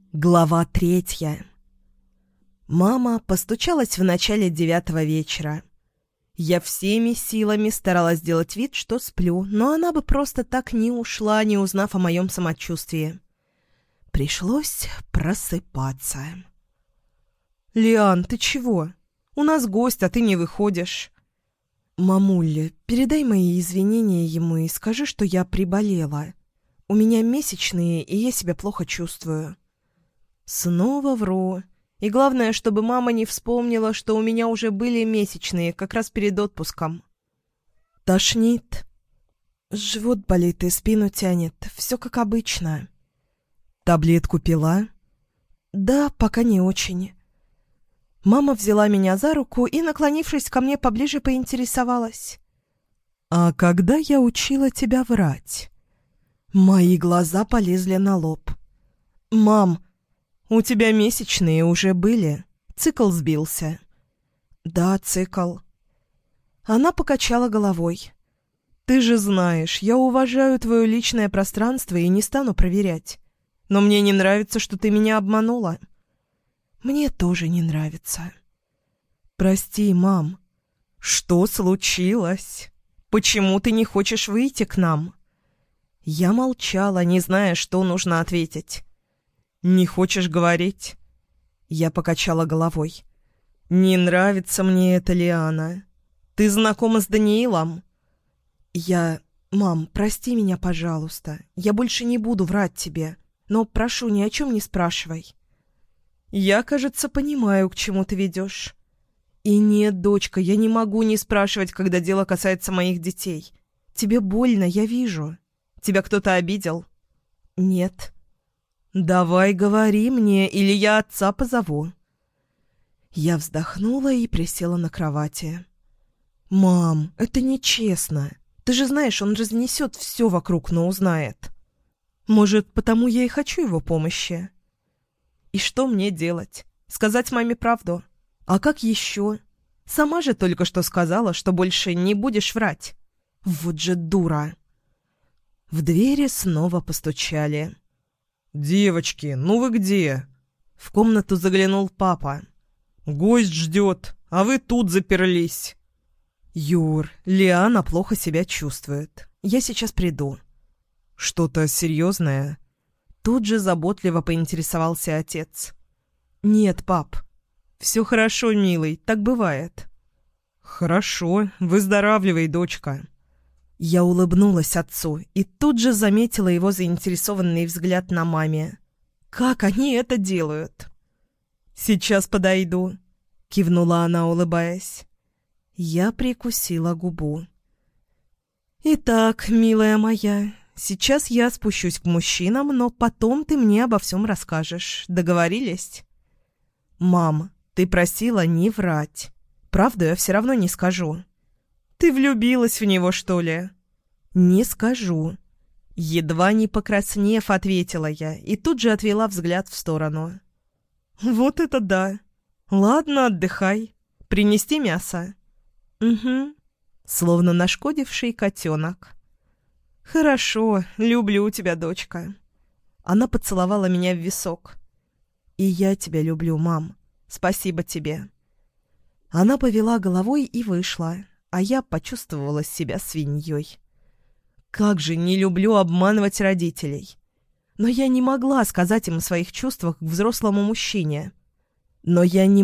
Глава 3. Мама постучалась в начале 9 вечера. Я всеми силами старалась сделать вид, что сплю, но она бы просто так не ушла, не узнав о моем самочувствии. Пришлось просыпаться. «Лиан, ты чего? У нас гость, а ты не выходишь». «Мамуль, передай мои извинения ему и скажи, что я приболела. У меня месячные, и я себя плохо чувствую». Снова вру. И главное, чтобы мама не вспомнила, что у меня уже были месячные, как раз перед отпуском. Тошнит. Живот болит и спину тянет. Все как обычно. Таблетку пила? Да, пока не очень. Мама взяла меня за руку и, наклонившись ко мне поближе, поинтересовалась. «А когда я учила тебя врать?» Мои глаза полезли на лоб. «Мам, у тебя месячные уже были. Цикл сбился». «Да, цикл». Она покачала головой. «Ты же знаешь, я уважаю твое личное пространство и не стану проверять. Но мне не нравится, что ты меня обманула». «Мне тоже не нравится». «Прости, мам». «Что случилось? Почему ты не хочешь выйти к нам?» Я молчала, не зная, что нужно ответить. «Не хочешь говорить?» Я покачала головой. «Не нравится мне это, Лиана. Ты знакома с Даниилом?» «Мам, прости меня, пожалуйста. Я больше не буду врать тебе. Но прошу, ни о чем не спрашивай». «Я, кажется, понимаю, к чему ты ведешь». «И нет, дочка, я не могу не спрашивать, когда дело касается моих детей. Тебе больно, я вижу. Тебя кто-то обидел?» «Нет». «Давай говори мне, или я отца позову». Я вздохнула и присела на кровати. «Мам, это нечестно. Ты же знаешь, он разнесет все вокруг, но узнает. Может, потому я и хочу его помощи?» «И что мне делать? Сказать маме правду? А как еще? Сама же только что сказала, что больше не будешь врать. Вот же дура!» В двери снова постучали. «Девочки, ну вы где?» В комнату заглянул папа. «Гость ждет, а вы тут заперлись». «Юр, Лиана плохо себя чувствует. Я сейчас приду». «Что-то серьезное?» Тут же заботливо поинтересовался отец. «Нет, пап. Все хорошо, милый, так бывает». «Хорошо, выздоравливай, дочка». Я улыбнулась отцу и тут же заметила его заинтересованный взгляд на маме. «Как они это делают?» «Сейчас подойду», — кивнула она, улыбаясь. Я прикусила губу. «Итак, милая моя, сейчас я спущусь к мужчинам, но потом ты мне обо всем расскажешь. Договорились?» «Мам, ты просила не врать. Правду я все равно не скажу». «Ты влюбилась в него, что ли?» «Не скажу». Едва не покраснев, ответила я и тут же отвела взгляд в сторону. «Вот это да! Ладно, отдыхай. Принести мясо?» «Угу». Словно нашкодивший котенок. «Хорошо, люблю тебя, дочка». Она поцеловала меня в висок. «И я тебя люблю, мам. Спасибо тебе». Она повела головой и вышла, а я почувствовала себя свиньей. Как же не люблю обманывать родителей. Но я не могла сказать им о своих чувствах к взрослому мужчине. Но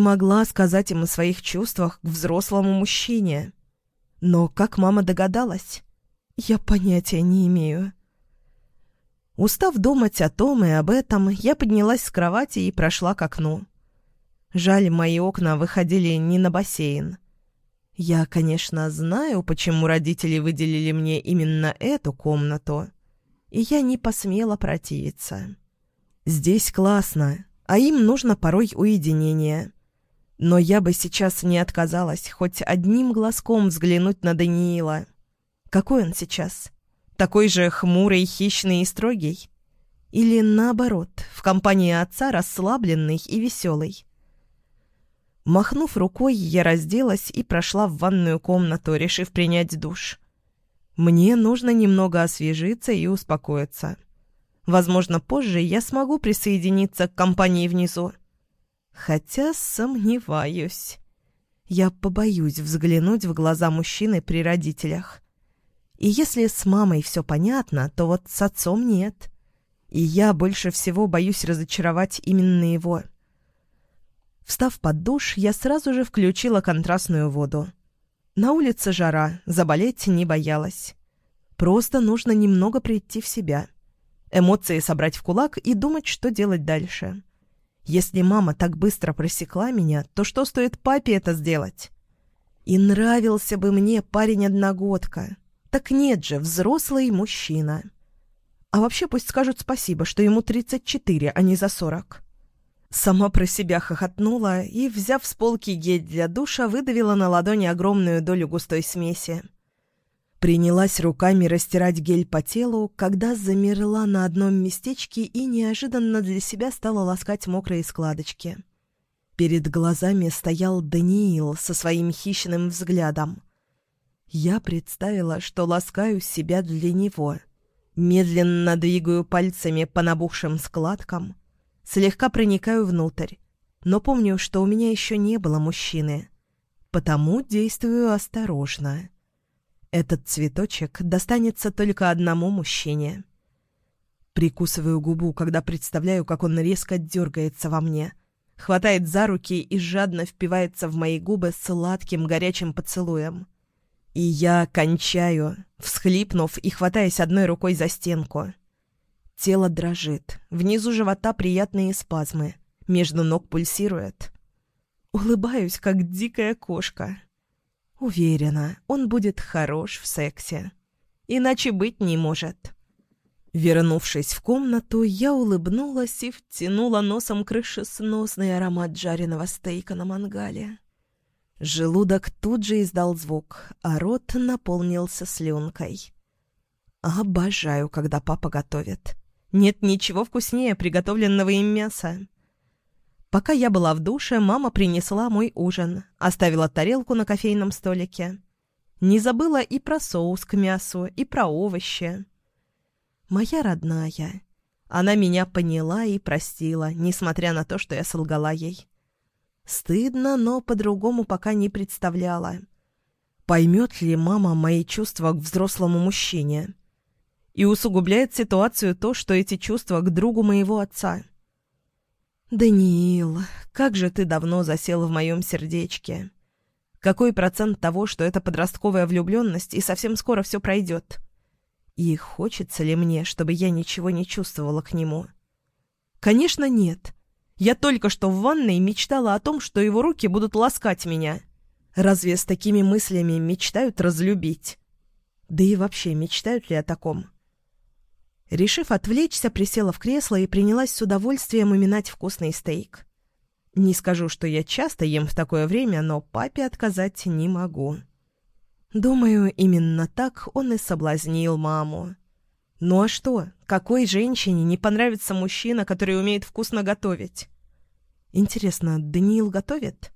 как мама догадалась? Я понятия не имею. Устав думать о том и об этом, я поднялась с кровати и прошла к окну. Жаль, мои окна выходили не на бассейн. Я, конечно, знаю, почему родители выделили мне именно эту комнату, и я не посмела противиться. Здесь классно, а им нужно порой уединение. Но я бы сейчас не отказалась хоть одним глазком взглянуть на Даниила. Какой он сейчас? Такой же хмурый, хищный и строгий? Или наоборот, в компании отца расслабленный и веселый? Махнув рукой, я разделась и прошла в ванную комнату, решив принять душ. Мне нужно немного освежиться и успокоиться. Возможно, позже я смогу присоединиться к компании внизу. Хотя сомневаюсь. Я побоюсь взглянуть в глаза мужчины при родителях. И если с мамой все понятно, то вот с отцом нет. И я больше всего боюсь разочаровать именно его. Встав под душ, я сразу же включила контрастную воду. На улице жара, заболеть не боялась. Просто нужно немного прийти в себя. Эмоции собрать в кулак и думать, что делать дальше. Если мама так быстро просекла меня, то что стоит папе это сделать? И нравился бы мне парень-одногодка. Так нет же, взрослый мужчина. А вообще пусть скажут спасибо, что ему 34, а не за 40. Сама про себя хохотнула и, взяв с полки гель для душа, выдавила на ладони огромную долю густой смеси. Принялась руками растирать гель по телу, когда замерла на одном местечке и неожиданно для себя стала ласкать мокрые складочки. Перед глазами стоял Даниил со своим хищным взглядом. Я представила, что ласкаю себя для него. Медленно двигаю пальцами по набухшим складкам, слегка проникаю внутрь, но помню, что у меня еще не было мужчины, потому действую осторожно. Этот цветочек достанется только одному мужчине. Прикусываю губу, когда представляю, как он резко дергается во мне, хватает за руки и жадно впивается в мои губы сладким горячим поцелуем. И я кончаю, всхлипнув и хватаясь одной рукой за стенку. Тело дрожит, внизу живота приятные спазмы, между ног пульсирует. Улыбаюсь, как дикая кошка. Уверена, он будет хорош в сексе. Иначе быть не может. Вернувшись в комнату, я улыбнулась и втянула носом крышесносный аромат жареного стейка на мангале. Желудок тут же издал звук, а рот наполнился слюнкой. Обожаю, когда папа готовит. Нет ничего вкуснее приготовленного им мяса. Пока я была в душе, мама принесла мой ужин, оставила тарелку на кофейном столике. Не забыла и про соус к мясу, и про овощи. Моя родная. Она меня поняла и простила, несмотря на то, что я солгала ей. Стыдно, но по-другому пока не представляла. Поймет ли мама мои чувства к взрослому мужчине? И усугубляет ситуацию то, что эти чувства к другу моего отца. «Даниил, как же ты давно засел в моем сердечке. Какой процент того, что это подростковая влюбленность, и совсем скоро все пройдет? И хочется ли мне, чтобы я ничего не чувствовала к нему? Конечно, нет. Я только что в ванной мечтала о том, что его руки будут ласкать меня. Разве с такими мыслями мечтают разлюбить? Да и вообще, мечтают ли о таком?» Решив отвлечься, присела в кресло и принялась с удовольствием уминать вкусный стейк. Не скажу, что я часто ем в такое время, но папе отказать не могу. Думаю, именно так он и соблазнил маму. Ну а что, какой женщине не понравится мужчина, который умеет вкусно готовить? Интересно, Даниил готовит?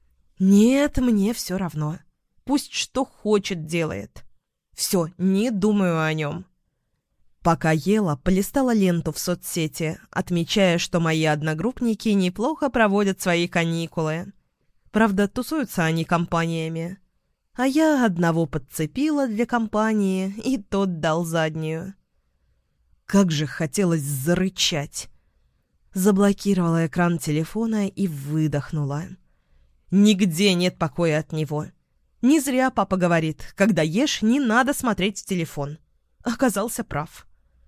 Нет, мне все равно. Пусть что хочет делает. Все, не думаю о нем. Пока ела, полистала ленту в соцсети, отмечая, что мои одногруппники неплохо проводят свои каникулы. Правда, тусуются они компаниями. А я одного подцепила для компании, и тот дал заднюю. Как же хотелось зарычать. Заблокировала экран телефона и выдохнула. Нигде нет покоя от него. Не зря папа говорит, когда ешь, не надо смотреть в телефон. Оказался прав.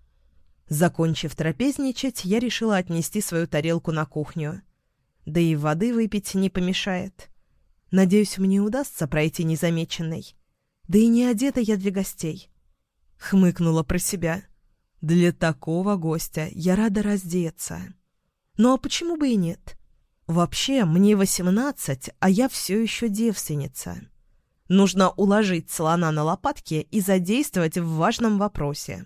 Закончив трапезничать, я решила отнести свою тарелку на кухню. Да и воды выпить не помешает. Надеюсь, мне удастся пройти незамеченной. Да и не одета я для гостей. Хмыкнула про себя. Для такого гостя я рада раздеться. Ну а почему бы и нет? Вообще, мне 18, а я все еще девственница. Нужно уложить слона на лопатки и задействовать в важном вопросе.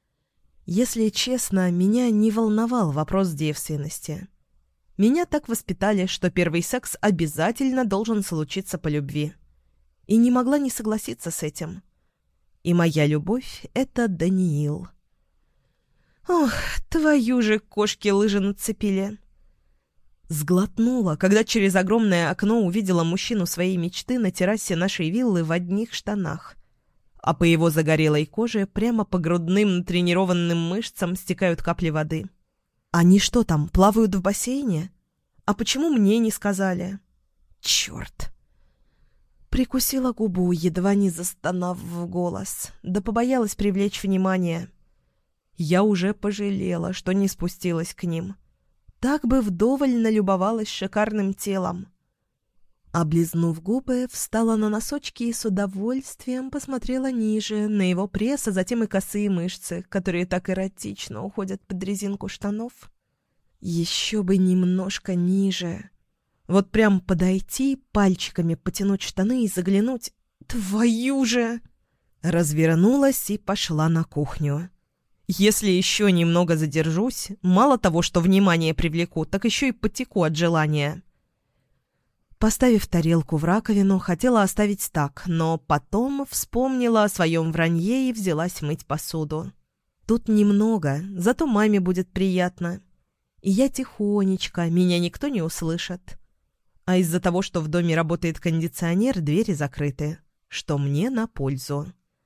Если честно, меня не волновал вопрос девственности. Меня так воспитали, что первый секс обязательно должен случиться по любви. И не могла не согласиться с этим. И моя любовь — это Даниил. Ох, твою же кошки лыжи нацепили. Сглотнула, когда через огромное окно увидела мужчину своей мечты на террасе нашей виллы в одних штанах. А по его загорелой коже прямо по грудным натренированным мышцам стекают капли воды. Они что там, плавают в бассейне? А почему мне не сказали? Черт! Прикусила губу, едва не застонав в голос, да побоялась привлечь внимание. Я уже пожалела, что не спустилась к ним. Так бы вдоволь налюбовалась шикарным телом. Облизнув губы, встала на носочки и с удовольствием посмотрела ниже, на его пресс, а затем и косые мышцы, которые так эротично уходят под резинку штанов. Еще бы немножко ниже. Вот прям подойти, пальчиками потянуть штаны и заглянуть. Твою же! Развернулась и пошла на кухню. Если еще немного задержусь, мало того, что внимание привлеку, так еще и потеку от желания. Поставив тарелку в раковину, хотела оставить так, но потом вспомнила о своем вранье и взялась мыть посуду. Тут немного, зато маме будет приятно. И я тихонечко, меня никто не услышит. А из-за того, что в доме работает кондиционер, двери закрыты, что мне на пользу.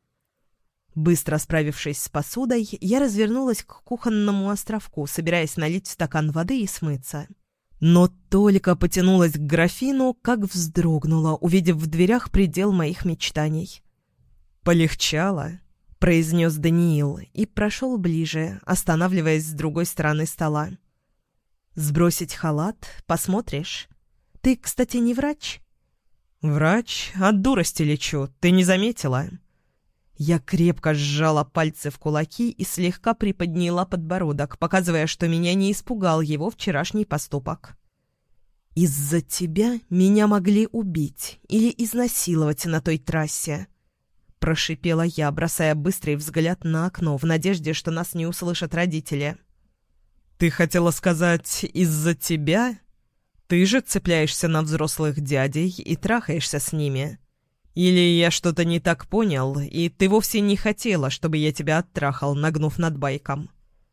Быстро справившись с посудой, я развернулась к кухонному островку, собираясь налить в стакан воды и смыться. Но только потянулась к графину, как вздрогнула, увидев в дверях предел моих мечтаний. «Полегчало», — произнес Даниил и прошел ближе, останавливаясь с другой стороны стола. «Сбросить халат? Посмотришь? Ты, кстати, не врач?» «Врач? От дурости лечу. Ты не заметила?» Я крепко сжала пальцы в кулаки и слегка приподняла подбородок, показывая, что меня не испугал его вчерашний поступок. «Из-за тебя меня могли убить или изнасиловать на той трассе», — прошипела я, бросая быстрый взгляд на окно в надежде, что нас не услышат родители. «Ты хотела сказать «из-за тебя»? Ты же цепляешься на взрослых дядей и трахаешься с ними. Или я что-то не так понял, и ты вовсе не хотела, чтобы я тебя оттрахал, нагнув над байком?»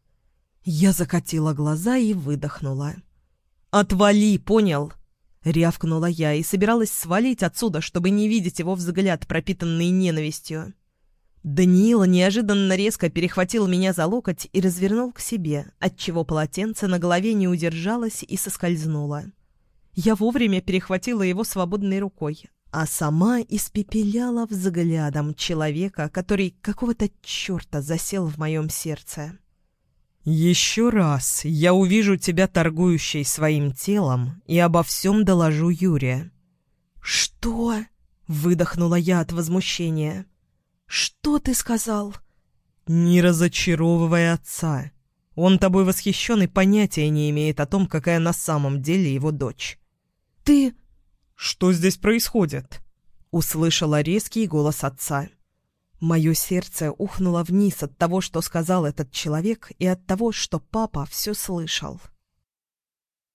Я закатила глаза и выдохнула. «Отвали, понял?» — рявкнула я и собиралась свалить отсюда, чтобы не видеть его взгляд, пропитанный ненавистью. Даниил неожиданно резко перехватил меня за локоть и развернул к себе, отчего полотенце на голове не удержалось и соскользнуло. Я вовремя перехватила его свободной рукой, а сама испепеляла взглядом человека, который какого-то черта засел в моем сердце. «Еще раз я увижу тебя торгующей своим телом и обо всем доложу Юре». «Что?» — выдохнула я от возмущения. «Что ты сказал?» «Не разочаровывай отца. Он тобой восхищен и понятия не имеет о том, какая на самом деле его дочь». «Ты...» «Что здесь происходит?» — услышала резкий голос отца. Мое сердце ухнуло вниз от того, что сказал этот человек, и от того, что папа все слышал.